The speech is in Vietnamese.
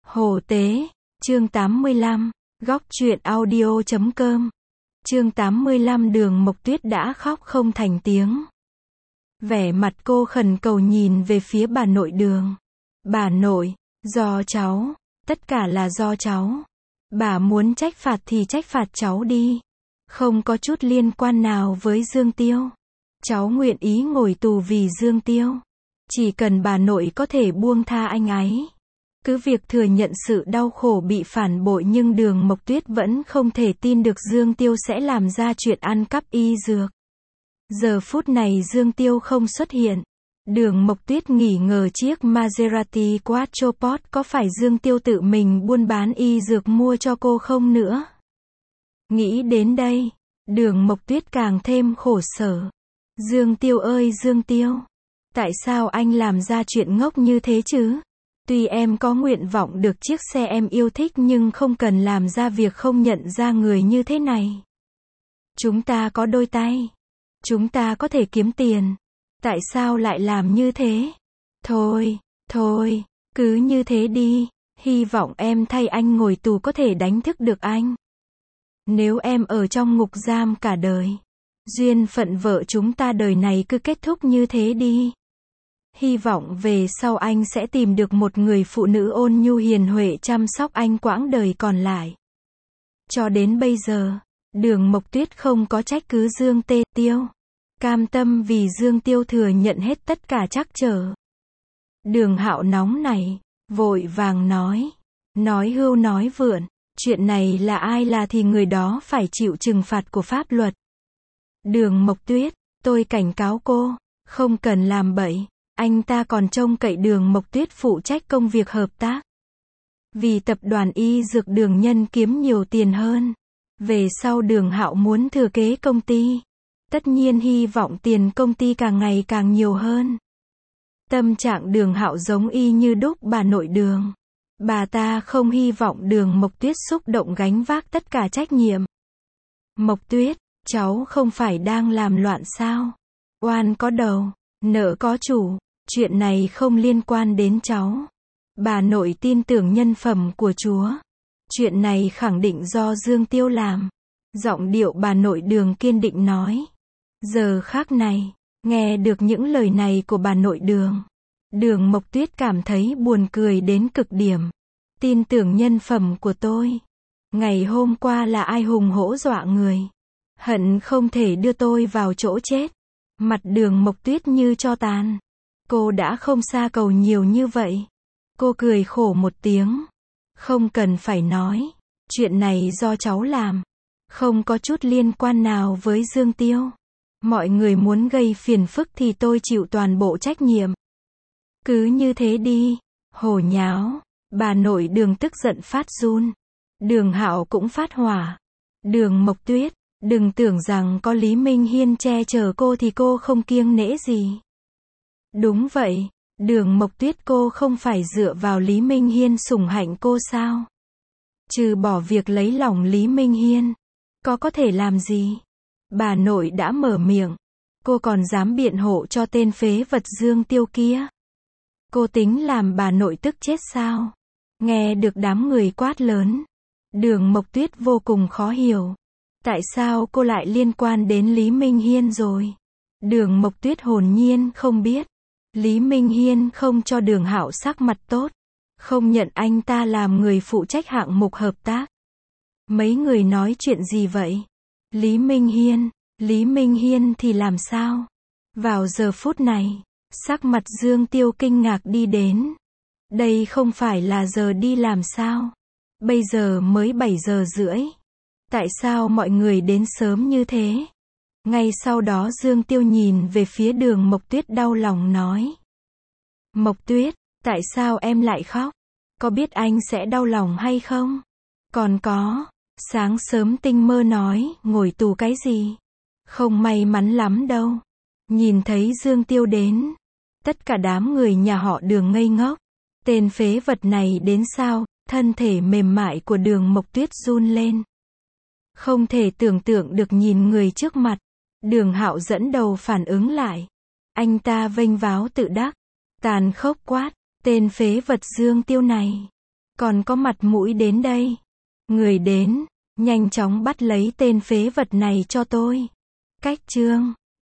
Hồ Tế, chương 85, góc truyện audio.com. Chương 85 Đường Mộc Tuyết đã khóc không thành tiếng. Vẻ mặt cô khẩn cầu nhìn về phía bà nội Đường. Bà nội, do cháu, tất cả là do cháu. Bà muốn trách phạt thì trách phạt cháu đi. Không có chút liên quan nào với Dương Tiêu. Cháu nguyện ý ngồi tù vì Dương Tiêu. Chỉ cần bà nội có thể buông tha anh ấy. Cứ việc thừa nhận sự đau khổ bị phản bội nhưng Đường Mộc Tuyết vẫn không thể tin được Dương Tiêu sẽ làm ra chuyện ăn cắp y dược. Giờ phút này Dương Tiêu không xuất hiện. Đường Mộc Tuyết nghỉ ngờ chiếc Maserati Quattroporte có phải Dương Tiêu tự mình buôn bán y dược mua cho cô không nữa. Nghĩ đến đây, Đường Mộc Tuyết càng thêm khổ sở. Dương Tiêu ơi Dương Tiêu, tại sao anh làm ra chuyện ngốc như thế chứ? Tuy em có nguyện vọng được chiếc xe em yêu thích nhưng không cần làm ra việc không nhận ra người như thế này. Chúng ta có đôi tay. Chúng ta có thể kiếm tiền. Tại sao lại làm như thế? Thôi, cứ như thế đi. Hy vọng em thay anh ngồi tù có thể đánh thức được anh. Nếu em ở trong ngục giam cả đời, duyên phận vợ chúng ta đời này cứ kết thúc như thế đi. Hy vọng về sau anh sẽ tìm được một người phụ nữ ôn nhu hiền huệ chăm sóc anh quãng đời còn lại. Cho đến bây giờ, Đường Mộc Tuyết không có trách cứ Dương Tiêu. Cam tâm vì Dương Tiêu thừa nhận hết tất cả trắc trở. Đường Hạo nóng này, vội vàng nói hưu nói vượn, chuyện này là ai là thì người đó phải chịu trừng phạt của pháp luật. Đường Mộc Tuyết, tôi cảnh cáo cô, không cần làm bậy. Anh ta còn trông cậy Đường Mộc Tuyết phụ trách công việc hợp tác. Vì tập đoàn y dược Đường Nhân kiếm nhiều tiền hơn. Về sau Đường Hạo muốn thừa kế công ty. Tất nhiên hy vọng tiền công ty càng ngày càng nhiều hơn. Tâm trạng Đường Hạo giống y như đúc bà nội Đường. Bà ta không hy vọng Đường Mộc Tuyết xúc động gánh vác tất cả trách nhiệm. Mộc Tuyết, cháu không phải đang làm loạn sao? Oan có đầu, nợ có chủ. Chuyện này không liên quan đến cháu. Bà nội tin tưởng nhân phẩm của Chúa. Chuyện này khẳng định do Dương Tiêu làm. Giọng điệu bà nội Đường kiên định nói. Giờ khắc này, nghe được những lời này của bà nội Đường. Đường Mộc Tuyết cảm thấy buồn cười đến cực điểm. Tin tưởng nhân phẩm của tôi. Ngày hôm qua là ai hùng hổ dọa người. Hận không thể đưa tôi vào chỗ chết. Mặt Đường Mộc Tuyết như tro tàn. Cô đã không xa cầu nhiều như vậy. Cô cười khổ một tiếng. Không cần phải nói. Chuyện này do cháu làm. Không có chút liên quan nào với Dương Tiêu. Mọi người muốn gây phiền phức thì tôi chịu toàn bộ trách nhiệm. Cứ như thế đi. Hồ nháo. Bà nội Đường tức giận phát run. Đường Hạo cũng phát hỏa. Đường Mộc Tuyết, đừng tưởng rằng có Lý Minh Hiên che chở cô thì cô không kiêng nể gì. Đúng vậy, Đường Mộc Tuyết cô không phải dựa vào Lý Minh Hiên sủng hạnh cô sao? Trừ bỏ việc lấy lòng Lý Minh Hiên, có thể làm gì? Bà nội đã mở miệng, cô còn dám biện hộ cho tên phế vật Dương Tiêu kia. Cô tính làm bà nội tức chết sao? Nghe được đám người quát lớn, Đường Mộc Tuyết vô cùng khó hiểu. Tại sao cô lại liên quan đến Lý Minh Hiên rồi? Đường Mộc Tuyết hồn nhiên không biết. Lý Minh Hiên không cho Đường Hạo sắc mặt tốt. Không nhận anh ta làm người phụ trách hạng mục hợp tác. Mấy người nói chuyện gì vậy? Lý Minh Hiên thì làm sao? Vào giờ phút này, sắc mặt Dương Tiêu kinh ngạc đi đến. Đây không phải là giờ đi làm sao? Bây giờ mới 7 giờ rưỡi. Tại sao mọi người đến sớm như thế? Ngay sau đó Dương Tiêu nhìn về phía Đường Mộc Tuyết đau lòng nói. Mộc Tuyết, tại sao em lại khóc? Có biết anh sẽ đau lòng hay không? Còn có, sáng sớm tinh mơ nói, ngồi tù cái gì? Không may mắn lắm đâu. Nhìn thấy Dương Tiêu đến. Tất cả đám người nhà họ Đường ngây ngốc. Tên phế vật này đến sao? Thân thể mềm mại của Đường Mộc Tuyết run lên. Không thể tưởng tượng được nhìn người trước mặt. Đường Hạo dẫn đầu phản ứng lại. Anh ta vênh váo tự đắc. Tàn khốc quát. Tên phế vật Dương Tiêu này. Còn có mặt mũi đến đây. Người đến, nhanh chóng bắt lấy tên phế vật này cho tôi. Cách chương